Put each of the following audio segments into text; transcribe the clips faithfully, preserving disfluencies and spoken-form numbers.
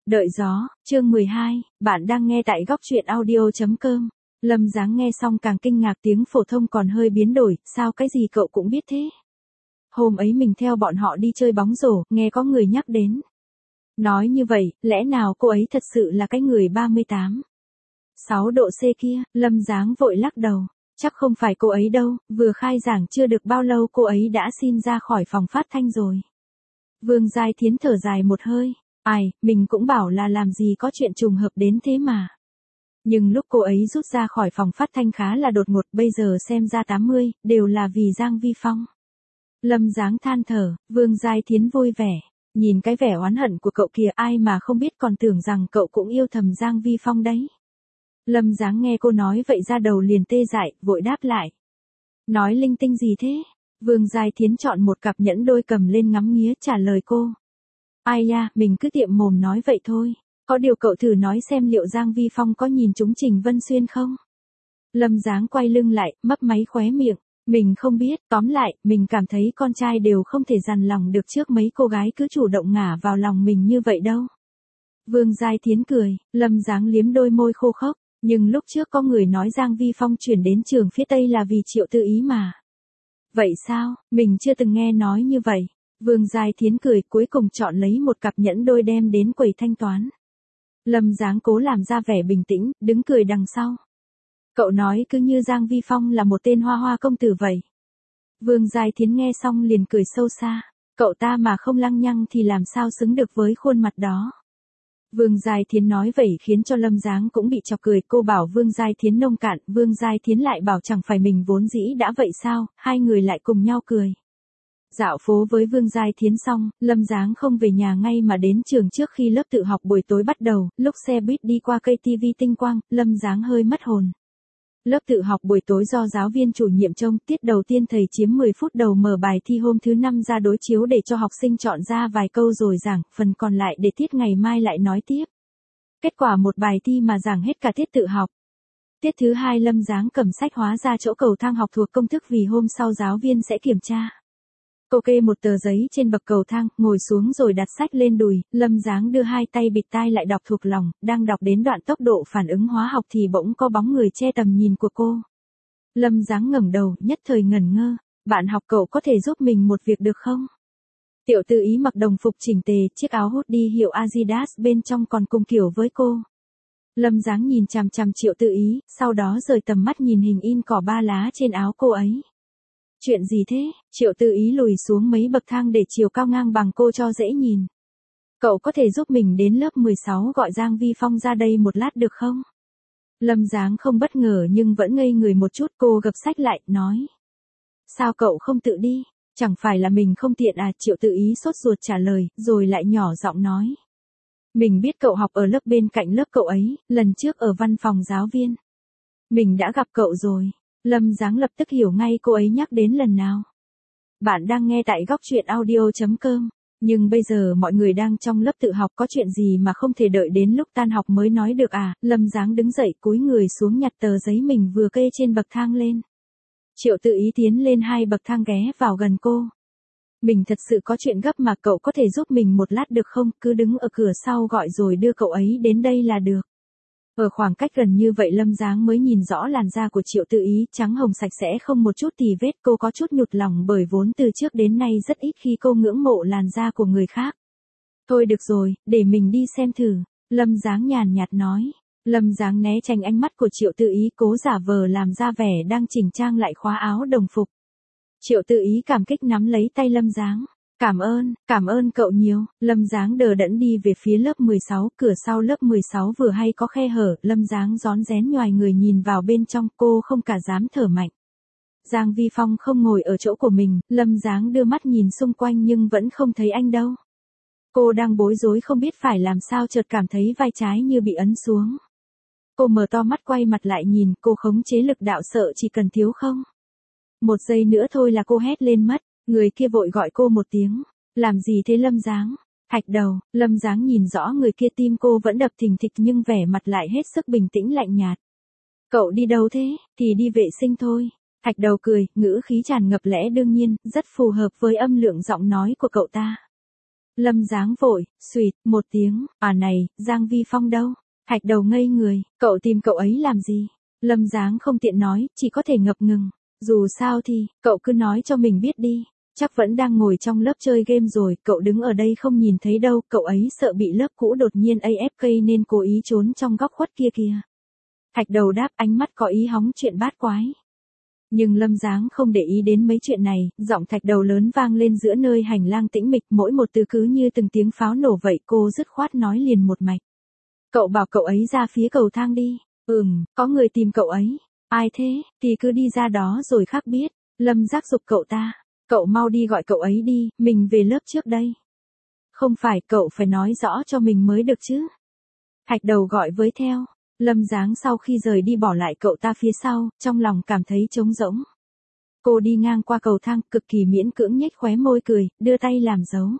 Đợi gió, chương mười hai, bạn đang nghe tại góc truyện audio chấm com. Lâm Dáng nghe xong càng kinh ngạc, tiếng phổ thông còn hơi biến đổi, sao cái gì cậu cũng biết thế? Hôm ấy mình theo bọn họ đi chơi bóng rổ, nghe có người nhắc đến. Nói như vậy, lẽ nào cô ấy thật sự là cái người ba mươi tám, sáu độ C kia? Lâm Dáng vội lắc đầu. Chắc không phải cô ấy đâu, vừa khai giảng chưa được bao lâu cô ấy đã xin ra khỏi phòng phát thanh rồi. Vương Giai Thiến thở dài một hơi. Ai, mình cũng bảo là làm gì có chuyện trùng hợp đến thế mà. Nhưng lúc cô ấy rút ra khỏi phòng phát thanh khá là đột ngột, bây giờ xem ra tám mươi, đều là vì Giang Vi Phong. Lâm Dáng than thở, Vương Giai Thiến vui vẻ. Nhìn cái vẻ oán hận của cậu kìa, ai mà không biết còn tưởng rằng cậu cũng yêu thầm Giang Vi Phong đấy. Lâm Dáng nghe cô nói vậy ra đầu liền tê dại, vội đáp lại. Nói linh tinh gì thế? Vương Giai Thiến chọn một cặp nhẫn đôi cầm lên ngắm nghía trả lời cô. Ai da, mình cứ tiệm mồm nói vậy thôi. Có điều cậu thử nói xem liệu Giang Vi Phong có nhìn trúng Trình Vân Xuyên không? Lâm Dáng quay lưng lại, mấp máy khóe miệng. Mình không biết, tóm lại, mình cảm thấy con trai đều không thể dằn lòng được trước mấy cô gái cứ chủ động ngả vào lòng mình như vậy đâu. Vương Giai Thiến cười, Lâm Dáng liếm đôi môi khô khốc. Nhưng lúc trước có người nói Giang Vi Phong chuyển đến trường phía Tây là vì Triệu Tư Ý mà. Vậy sao, mình chưa từng nghe nói như vậy. Vương Giai Thiến cười, cuối cùng chọn lấy một cặp nhẫn đôi đem đến quầy thanh toán. Lâm Dáng cố làm ra vẻ bình tĩnh, đứng cười đằng sau. Cậu nói cứ như Giang Vi Phong là một tên hoa hoa công tử vậy. Vương Giai Thiến nghe xong liền cười sâu xa. Cậu ta mà không lăng nhăng thì làm sao xứng được với khuôn mặt đó. Vương Giai Thiến nói vậy khiến cho Lâm Dáng cũng bị chọc cười, cô bảo Vương Giai Thiến nông cạn, Vương Giai Thiến lại bảo chẳng phải mình vốn dĩ đã vậy sao, hai người lại cùng nhau cười. Dạo phố với Vương Giai Thiến xong, Lâm Dáng không về nhà ngay mà đến trường trước khi lớp tự học buổi tối bắt đầu, lúc xe buýt đi qua cây ti vi tinh quang, Lâm Dáng hơi mất hồn. Lớp tự học buổi tối do giáo viên chủ nhiệm trông, tiết đầu tiên thầy chiếm mười phút đầu mở bài thi hôm thứ năm ra đối chiếu để cho học sinh chọn ra vài câu rồi giảng, phần còn lại để tiết ngày mai lại nói tiếp. Kết quả một bài thi mà giảng hết cả tiết tự học. Tiết thứ hai Lâm Dáng cầm sách hóa ra chỗ cầu thang học thuộc công thức vì hôm sau giáo viên sẽ kiểm tra. Cô kê một tờ giấy trên bậc cầu thang, ngồi xuống rồi đặt sách lên đùi, Lâm Dáng đưa hai tay bịt tai lại đọc thuộc lòng, đang đọc đến đoạn tốc độ phản ứng hóa học thì bỗng có bóng người che tầm nhìn của cô. Lâm Dáng ngẩng đầu, nhất thời ngẩn ngơ, bạn học cậu có thể giúp mình một việc được không? Tiểu Tư Ý mặc đồng phục chỉnh tề, chiếc áo hoodie hiệu Adidas bên trong còn cùng kiểu với cô. Lâm Dáng nhìn chằm chằm Triệu Tư Ý, sau đó rời tầm mắt nhìn hình in cỏ ba lá trên áo cô ấy. Chuyện gì thế? Triệu Tư Ý lùi xuống mấy bậc thang để chiều cao ngang bằng cô cho dễ nhìn. Cậu có thể giúp mình đến lớp mười sáu gọi Giang Vi Phong ra đây một lát được không? Lâm Dáng không bất ngờ nhưng vẫn ngây người một chút, cô gập sách lại, nói. Sao cậu không tự đi? Chẳng phải là mình không tiện à? Triệu Tư Ý sốt ruột trả lời, rồi lại nhỏ giọng nói. Mình biết cậu học ở lớp bên cạnh lớp cậu ấy, lần trước ở văn phòng giáo viên. Mình đã gặp cậu rồi. Lâm Dáng lập tức hiểu ngay cô ấy nhắc đến lần nào. Bạn đang nghe tại góc truyện audio chấm com. Nhưng bây giờ mọi người đang trong lớp tự học, có chuyện gì mà không thể đợi đến lúc tan học mới nói được à? Lâm Dáng đứng dậy cúi người xuống nhặt tờ giấy mình vừa kê trên bậc thang lên. Triệu Tư Ý tiến lên hai bậc thang ghé vào gần cô. Mình thật sự có chuyện gấp mà, cậu có thể giúp mình một lát được không? Cứ đứng ở cửa sau gọi rồi đưa cậu ấy đến đây là được. Ở khoảng cách gần như vậy Lâm Dáng mới nhìn rõ làn da của Triệu Tư Ý, trắng hồng sạch sẽ không một chút tì vết, cô có chút nhụt lòng bởi vốn từ trước đến nay rất ít khi cô ngưỡng mộ làn da của người khác. Thôi được rồi, để mình đi xem thử, Lâm Dáng nhàn nhạt nói. Lâm Dáng né tránh ánh mắt của Triệu Tư Ý, cố giả vờ làm ra vẻ đang chỉnh trang lại khóa áo đồng phục. Triệu Tư Ý cảm kích nắm lấy tay Lâm Dáng. Cảm ơn, cảm ơn cậu nhiều. Lâm Dáng đờ đẫn đi về phía lớp mười sáu, cửa sau lớp mười sáu vừa hay có khe hở, Lâm Dáng rón rén nhoài người nhìn vào bên trong, cô không cả dám thở mạnh. Giang Vi Phong không ngồi ở chỗ của mình, Lâm Dáng đưa mắt nhìn xung quanh nhưng vẫn không thấy anh đâu. Cô đang bối rối không biết phải làm sao, chợt cảm thấy vai trái như bị ấn xuống. Cô mở to mắt quay mặt lại nhìn, cô khống chế lực đạo sợ chỉ cần thiếu không. Một giây nữa thôi là cô hét lên mất. Người kia vội gọi cô một tiếng. Làm gì thế Lâm Dáng? Thạch đầu. Lâm Dáng nhìn rõ người kia, tim cô vẫn đập thình thịch nhưng vẻ mặt lại hết sức bình tĩnh lạnh nhạt. Cậu đi đâu thế? Thì đi vệ sinh thôi. Thạch đầu cười, ngữ khí tràn ngập lẽ đương nhiên, rất phù hợp với âm lượng giọng nói của cậu ta. Lâm Giáng vội, xùyt, một tiếng, à này, Giang Vi Phong đâu? Thạch Đầu ngây người, cậu tìm cậu ấy làm gì? Lâm Giáng không tiện nói, chỉ có thể ngập ngừng. Dù sao thì, cậu cứ nói cho mình biết đi. Chắc vẫn đang ngồi trong lớp chơi game rồi, cậu đứng ở đây không nhìn thấy đâu, cậu ấy sợ bị lớp cũ đột nhiên a ép ca nên cố ý trốn trong góc khuất kia kìa. Thạch Đầu đáp, ánh mắt có ý hóng chuyện bát quái. Nhưng Lâm Giáng không để ý đến mấy chuyện này, giọng Thạch Đầu lớn vang lên giữa nơi hành lang tĩnh mịch, mỗi một từ cứ như từng tiếng pháo nổ vậy, cô dứt khoát nói liền một mạch. Cậu bảo cậu ấy ra phía cầu thang đi. Ừm, có người tìm cậu ấy. Ai thế, thì cứ đi ra đó rồi khác biết. Lâm Giác giục cậu ta. Cậu mau đi gọi cậu ấy đi, mình về lớp trước đây. Không phải, cậu phải nói rõ cho mình mới được chứ. Thạch Đầu gọi với theo. Lâm Giáng sau khi rời đi bỏ lại cậu ta phía sau, trong lòng cảm thấy trống rỗng. Cô đi ngang qua cầu thang, cực kỳ miễn cưỡng nhếch khóe môi cười, đưa tay làm dấu.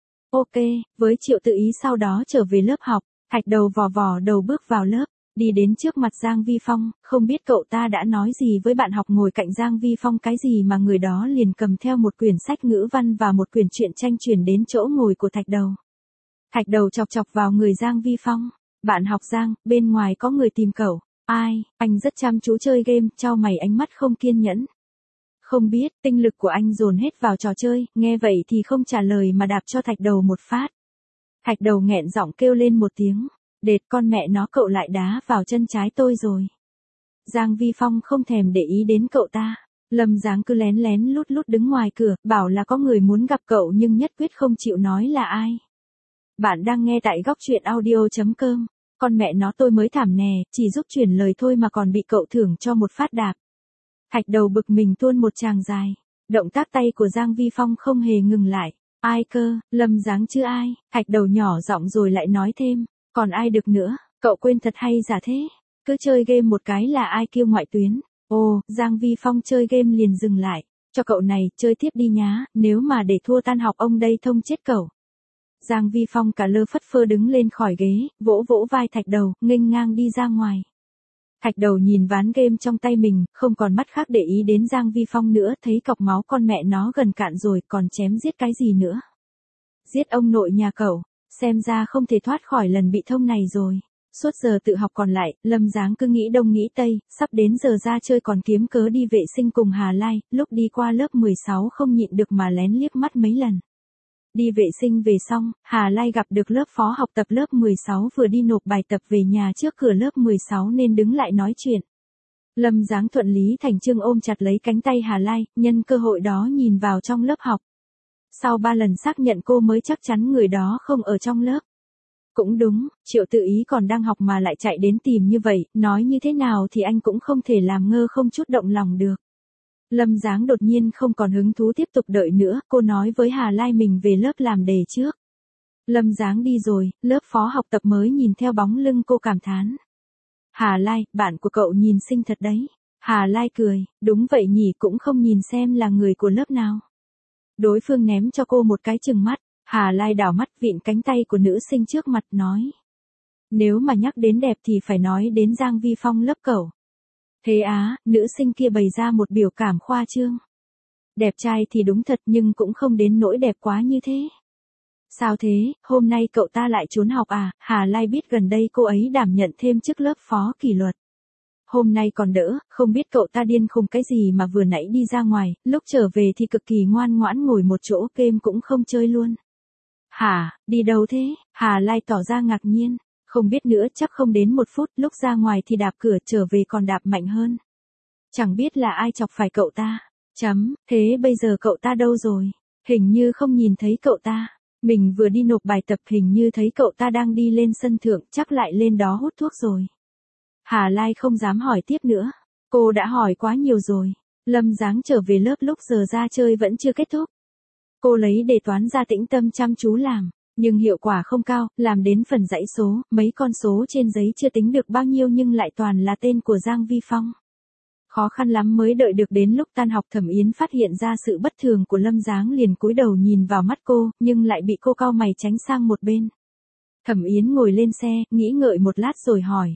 Ok, với Triệu Tự Ý sau đó trở về lớp học, Thạch Đầu vò vò đầu bước vào lớp, đi đến trước mặt Giang Vi Phong, không biết cậu ta đã nói gì với bạn học ngồi cạnh Giang Vi Phong cái gì mà người đó liền cầm theo một quyển sách ngữ văn và một quyển truyện tranh chuyển đến chỗ ngồi của Thạch Đầu. Thạch Đầu chọc chọc vào người Giang Vi Phong. Bạn học Giang, bên ngoài có người tìm cậu. Ai, anh rất chăm chú chơi game, chau mày ánh mắt không kiên nhẫn. Không biết, tinh lực của anh dồn hết vào trò chơi, nghe vậy thì không trả lời mà đạp cho Thạch Đầu một phát. Thạch Đầu nghẹn giọng kêu lên một tiếng. Đệt con mẹ nó, cậu lại đá vào chân trái tôi rồi. Giang Vi Phong không thèm để ý đến cậu ta. Lâm Giáng cứ lén lén lút lút đứng ngoài cửa, bảo là có người muốn gặp cậu nhưng nhất quyết không chịu nói là ai. Bạn đang nghe tại góc truyện audio chấm com. Con mẹ nó, tôi mới thảm nè, chỉ giúp chuyển lời thôi mà còn bị cậu thưởng cho một phát đạp. Thạch Đầu bực mình tuôn một tràng dài. Động tác tay của Giang Vi Phong không hề ngừng lại. Ai cơ, Lâm Giáng chứ ai? Thạch Đầu nhỏ giọng rồi lại nói thêm. Còn ai được nữa, cậu quên thật hay giả thế? Cứ chơi game một cái là ai kêu ngoại tuyến. Ồ, Giang Vi Phong chơi game liền dừng lại. Cho cậu này, chơi tiếp đi nhá, nếu mà để thua tan học ông đây thông chết cậu. Giang Vi Phong cả lơ phất phơ đứng lên khỏi ghế, vỗ vỗ vai Thạch Đầu, nghênh ngang đi ra ngoài. Thạch Đầu nhìn ván game trong tay mình, không còn mắt khác để ý đến Giang Vi Phong nữa, thấy cọc máu con mẹ nó gần cạn rồi, còn chém giết cái gì nữa. Giết ông nội nhà cậu, xem ra không thể thoát khỏi lần bị thông này rồi. Suốt giờ tự học còn lại, Lâm Giáng cứ nghĩ đông nghĩ tây, sắp đến giờ ra chơi còn kiếm cớ đi vệ sinh cùng Hà Lai, lúc đi qua lớp mười sáu không nhịn được mà lén liếc mắt mấy lần. Đi vệ sinh về xong, Hà Lai gặp được lớp phó học tập lớp mười sáu vừa đi nộp bài tập về nhà trước cửa lớp mười sáu nên đứng lại nói chuyện. Lâm Giáng thuận lý thành chương ôm chặt lấy cánh tay Hà Lai, nhân cơ hội đó nhìn vào trong lớp học. Sau ba lần xác nhận cô mới chắc chắn người đó không ở trong lớp. Cũng đúng, Triệu Tự Ý còn đang học mà lại chạy đến tìm như vậy, nói như thế nào thì anh cũng không thể làm ngơ không chút động lòng được. Lâm Giáng đột nhiên không còn hứng thú tiếp tục đợi nữa, cô nói với Hà Lai mình về lớp làm đề trước. Lâm Giáng đi rồi, lớp phó học tập mới nhìn theo bóng lưng cô cảm thán. Hà Lai, bạn của cậu nhìn xinh thật đấy. Hà Lai cười, đúng vậy nhỉ, cũng không nhìn xem là người của lớp nào. Đối phương ném cho cô một cái chừng mắt, Hà Lai đảo mắt vịn cánh tay của nữ sinh trước mặt nói. Nếu mà nhắc đến đẹp thì phải nói đến Giang Vi Phong lớp cậu. Thế á, nữ sinh kia bày ra một biểu cảm khoa trương. Đẹp trai thì đúng thật nhưng cũng không đến nỗi đẹp quá như thế. Sao thế, hôm nay cậu ta lại trốn học à? Hà Lai biết gần đây cô ấy đảm nhận thêm chức lớp phó kỷ luật. Hôm nay còn đỡ, không biết cậu ta điên khùng cái gì mà vừa nãy đi ra ngoài, lúc trở về thì cực kỳ ngoan ngoãn ngồi một chỗ game cũng không chơi luôn. Hả, đi đâu thế? Hà Lai tỏ ra ngạc nhiên. Không biết nữa, chắc không đến một phút, lúc ra ngoài thì đạp cửa, trở về còn đạp mạnh hơn. Chẳng biết là ai chọc phải cậu ta. Chấm, thế bây giờ cậu ta đâu rồi? Hình như không nhìn thấy cậu ta. Mình vừa đi nộp bài tập, hình như thấy cậu ta đang đi lên sân thượng, chắc lại lên đó hút thuốc rồi. Hà Lai không dám hỏi tiếp nữa. Cô đã hỏi quá nhiều rồi. Lâm Giáng trở về lớp lúc giờ ra chơi vẫn chưa kết thúc. Cô lấy đề toán ra tĩnh tâm chăm chú làm. Nhưng hiệu quả không cao, làm đến phần dãy số, mấy con số trên giấy chưa tính được bao nhiêu nhưng lại toàn là tên của Giang Vi Phong. Khó khăn lắm mới đợi được đến lúc tan học Thẩm Yến phát hiện ra sự bất thường của Lâm Giáng liền cúi đầu nhìn vào mắt cô, nhưng lại bị cô cau mày tránh sang một bên. Thẩm Yến ngồi lên xe, nghĩ ngợi một lát rồi hỏi.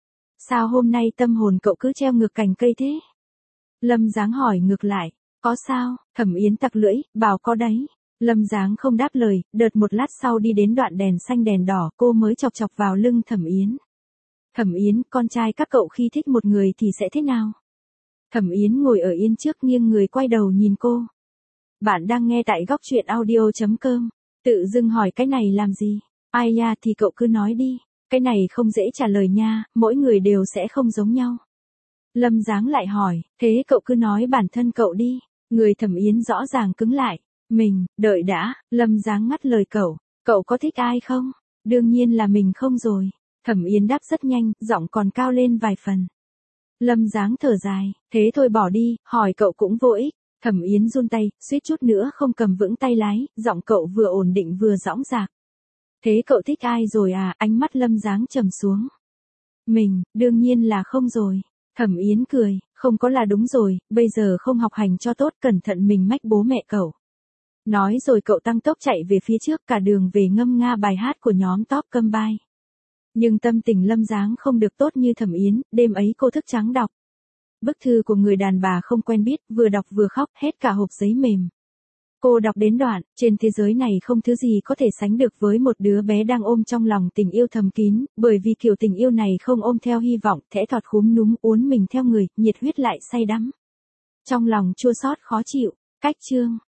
Sao hôm nay tâm hồn cậu cứ treo ngược cành cây thế? Lâm Giáng hỏi ngược lại, có sao? Thẩm Yến tặc lưỡi, bảo có đấy. Lâm Giáng không đáp lời, đợt một lát sau đi đến đoạn đèn xanh đèn đỏ, cô mới chọc chọc vào lưng Thẩm Yến. Thẩm Yến, con trai các cậu khi thích một người thì sẽ thế nào? Thẩm Yến ngồi ở yên trước nghiêng người quay đầu nhìn cô. Bạn đang nghe tại góc truyện audio.com. Tự dưng hỏi cái này làm gì? Ai ya thì cậu cứ nói đi. Cái này không dễ trả lời nha, mỗi người đều sẽ không giống nhau. Lâm Giáng lại hỏi, thế cậu cứ nói bản thân cậu đi. Người Thẩm Yến rõ ràng cứng lại. Mình, đợi đã, Lâm Giáng ngắt lời cậu. Cậu có thích ai không? Đương nhiên là mình không rồi. Thẩm Yến đáp rất nhanh, giọng còn cao lên vài phần. Lâm Giáng thở dài, thế thôi bỏ đi, hỏi cậu cũng vô ích. Thẩm Yến run tay, suýt chút nữa không cầm vững tay lái, giọng cậu vừa ổn định vừa dõng dạc. Thế cậu thích ai rồi à? Ánh mắt Lâm Giáng trầm xuống. Mình, đương nhiên là không rồi. Thẩm Yến cười, không có là đúng rồi, bây giờ không học hành cho tốt, cẩn thận mình mách bố mẹ cậu. Nói rồi cậu tăng tốc chạy về phía trước, cả đường về ngâm nga bài hát của nhóm Top Combine. Nhưng tâm tình Lâm Giáng không được tốt như Thẩm Yến, đêm ấy cô thức trắng đọc. Bức thư của người đàn bà không quen biết, vừa đọc vừa khóc, hết cả hộp giấy mềm. Cô đọc đến đoạn, trên thế giới này không thứ gì có thể sánh được với một đứa bé đang ôm trong lòng tình yêu thầm kín, bởi vì kiểu tình yêu này không ôm theo hy vọng, thẽ thọt khúm núm uốn mình theo người, nhiệt huyết lại say đắm. Trong lòng chua xót khó chịu, cách chương.